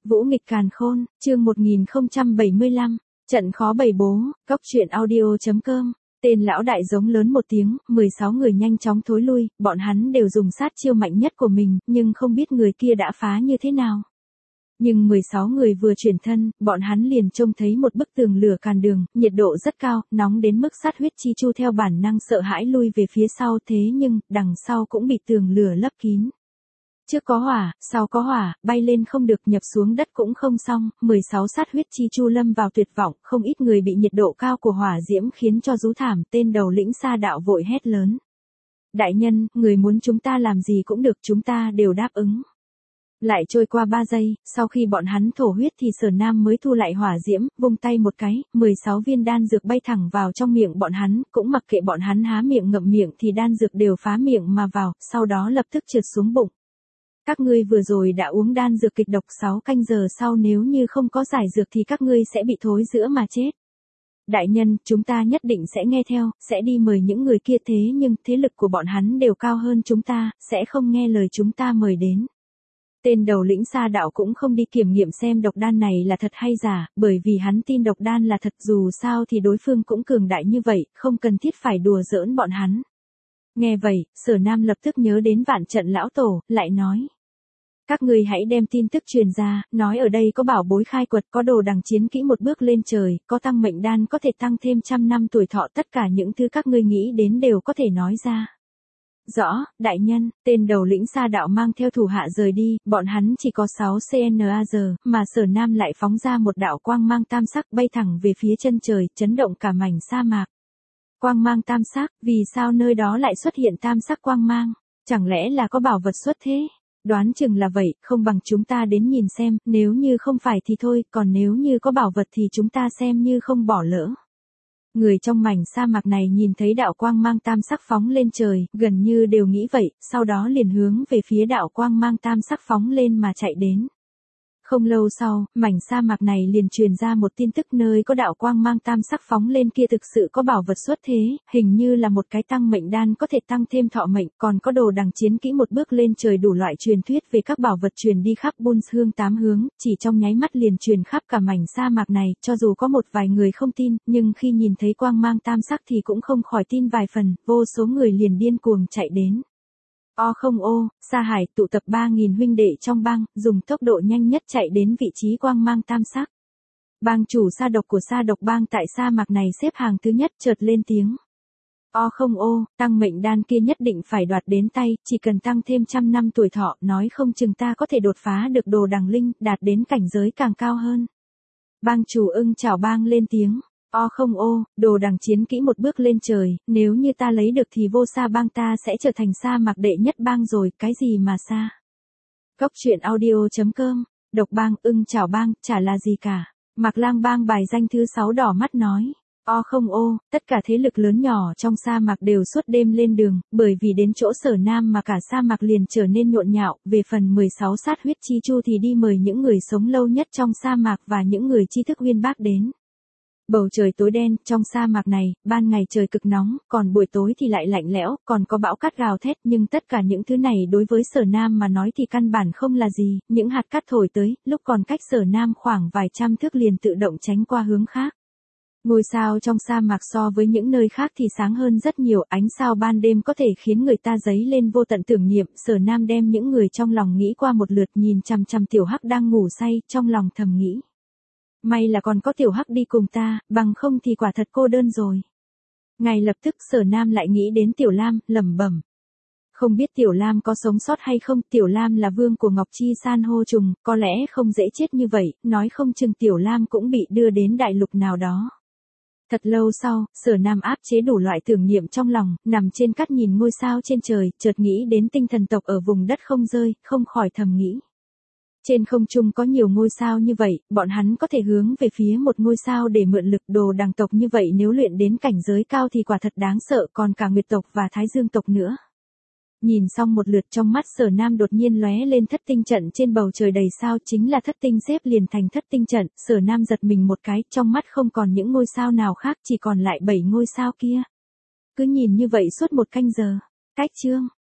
Vũ nghịch càn khôn, chương 1075, trận khó bày bố, cóc truyện audio.com. Tên lão đại giống lớn một tiếng, 16 người nhanh chóng thối lui, bọn hắn đều dùng sát chiêu mạnh nhất của mình, nhưng không biết người kia đã phá như thế nào. Nhưng 16 người vừa chuyển thân, bọn hắn liền trông thấy một bức tường lửa càn đường, nhiệt độ rất cao, nóng đến mức sát huyết chi chu theo bản năng sợ hãi lui về phía sau, thế nhưng, đằng sau cũng bị tường lửa lấp kín. Trước có hỏa, sau có hỏa, bay lên không được, nhập xuống đất cũng không xong, 16 sát huyết chi chu lâm vào tuyệt vọng, không ít người bị nhiệt độ cao của hỏa diễm khiến cho rú thảm, tên đầu lĩnh Sa Đạo vội hét lớn. Đại nhân, người muốn chúng ta làm gì cũng được, chúng ta đều đáp ứng. Lại trôi qua 3 giây, sau khi bọn hắn thổ huyết thì Sở Nam mới thu lại hỏa diễm, vung tay một cái, 16 viên đan dược bay thẳng vào trong miệng bọn hắn, cũng mặc kệ bọn hắn há miệng ngậm miệng thì đan dược đều phá miệng mà vào, sau đó lập tức trượt xuống bụng. Các ngươi vừa rồi đã uống đan dược kịch độc 6 canh giờ sau, nếu như không có giải dược thì các ngươi sẽ bị thối rữa mà chết. Đại nhân, chúng ta nhất định sẽ nghe theo, sẽ đi mời những người kia, thế nhưng thế lực của bọn hắn đều cao hơn chúng ta, sẽ không nghe lời chúng ta mời đến. Tên đầu lĩnh Sa Đạo cũng không đi kiểm nghiệm xem độc đan này là thật hay giả, bởi vì hắn tin độc đan là thật, dù sao thì đối phương cũng cường đại như vậy, không cần thiết phải đùa giỡn bọn hắn. Nghe vậy, Sở Nam lập tức nhớ đến Vạn Trận lão tổ, lại nói. Các ngươi hãy đem tin tức truyền ra, nói ở đây có bảo bối khai quật, có đồ đằng chiến kỹ một bước lên trời, có tăng mệnh đan có thể tăng thêm 100 năm tuổi thọ, tất cả những thứ các ngươi nghĩ đến đều có thể nói ra. Rõ, đại nhân, tên đầu lĩnh Sa Đạo mang theo thủ hạ rời đi, bọn hắn chỉ có 6 cnaz, mà Sở Nam lại phóng ra một đạo quang mang tam sắc bay thẳng về phía chân trời, chấn động cả mảnh sa mạc. Quang mang tam sắc, vì sao nơi đó lại xuất hiện tam sắc quang mang? Chẳng lẽ là có bảo vật xuất thế? Đoán chừng là vậy, không bằng chúng ta đến nhìn xem, nếu như không phải thì thôi, còn nếu như có bảo vật thì chúng ta xem như không bỏ lỡ. Người trong mảnh sa mạc này nhìn thấy đạo quang mang tam sắc phóng lên trời, gần như đều nghĩ vậy, sau đó liền hướng về phía đạo quang mang tam sắc phóng lên mà chạy đến. Không lâu sau, mảnh sa mạc này liền truyền ra một tin tức, nơi có đạo quang mang tam sắc phóng lên kia thực sự có bảo vật xuất thế, hình như là một cái tăng mệnh đan có thể tăng thêm thọ mệnh, còn có đồ đằng chiến kỹ một bước lên trời, đủ loại truyền thuyết về các bảo vật truyền đi khắp Bun Hương 8 hướng, chỉ trong nháy mắt liền truyền khắp cả mảnh sa mạc này, cho dù có một vài người không tin, nhưng khi nhìn thấy quang mang tam sắc thì cũng không khỏi tin vài phần, vô số người liền điên cuồng chạy đến. Không ô, Sa Hải tụ tập 3.000 huynh đệ trong bang, dùng tốc độ nhanh nhất chạy đến vị trí quang mang tam sắc. Bang chủ Sa Độc của Sa Độc bang tại sa mạc này xếp hàng thứ nhất, chợt lên tiếng. Không ô, tăng mệnh đan kia nhất định phải đoạt đến tay, chỉ cần tăng thêm 100 năm tuổi thọ, nói không chừng ta có thể đột phá được đồ đằng linh, đạt đến cảnh giới càng cao hơn. Bang chủ Ưng Chảo bang lên tiếng. Không ô, đồ đằng chiến kỹ một bước lên trời, nếu như ta lấy được thì vô sa bang ta sẽ trở thành sa mạc đệ nhất bang rồi, cái gì mà sa. Cóc truyện audio.com, Độc bang, Ưng Chảo bang, chả là gì cả. Mạc Lang bang bài danh thứ 6 đỏ mắt nói. Không ô, tất cả thế lực lớn nhỏ trong sa mạc đều suốt đêm lên đường, bởi vì đến chỗ Sở Nam mà cả sa mạc liền trở nên nhộn nhạo, về phần 16 sát huyết chi chu thì đi mời những người sống lâu nhất trong sa mạc và những người tri thức uyên bác đến. Bầu trời tối đen, trong sa mạc này, ban ngày trời cực nóng, còn buổi tối thì lại lạnh lẽo, còn có bão cát gào thét, nhưng tất cả những thứ này đối với Sở Nam mà nói thì căn bản không là gì, những hạt cát thổi tới, lúc còn cách Sở Nam khoảng vài trăm thước liền tự động tránh qua hướng khác. Ngôi sao trong sa mạc so với những nơi khác thì sáng hơn rất nhiều, ánh sao ban đêm có thể khiến người ta dấy lên vô tận tưởng niệm. Sở Nam đem những người trong lòng nghĩ qua một lượt, nhìn chằm chằm Tiểu Hắc đang ngủ say, trong lòng thầm nghĩ. May là còn có Tiểu Hắc đi cùng ta, bằng không thì quả thật cô đơn rồi. Ngay lập tức Sở Nam lại nghĩ đến Tiểu Lam, lẩm bẩm. Không biết Tiểu Lam có sống sót hay không, Tiểu Lam là vương của Ngọc Chi San hô trùng, có lẽ không dễ chết như vậy, nói không chừng Tiểu Lam cũng bị đưa đến đại lục nào đó. Thật lâu sau, Sở Nam áp chế đủ loại tưởng niệm trong lòng, nằm trên cát nhìn ngôi sao trên trời, chợt nghĩ đến tinh thần tộc ở vùng đất không rơi, không khỏi thầm nghĩ. Trên không trung có nhiều ngôi sao như vậy, bọn hắn có thể hướng về phía một ngôi sao để mượn lực, đồ đằng tộc như vậy nếu luyện đến cảnh giới cao thì quả thật đáng sợ, còn cả Nguyệt tộc và Thái Dương tộc nữa. Nhìn xong một lượt, trong mắt Sở Nam đột nhiên lóe lên thất tinh trận trên bầu trời đầy sao, chính là thất tinh xếp liền thành thất tinh trận. Sở Nam giật mình một cái, trong mắt không còn những ngôi sao nào khác, chỉ còn lại 7 ngôi sao kia. Cứ nhìn như vậy suốt một canh giờ. Cách chương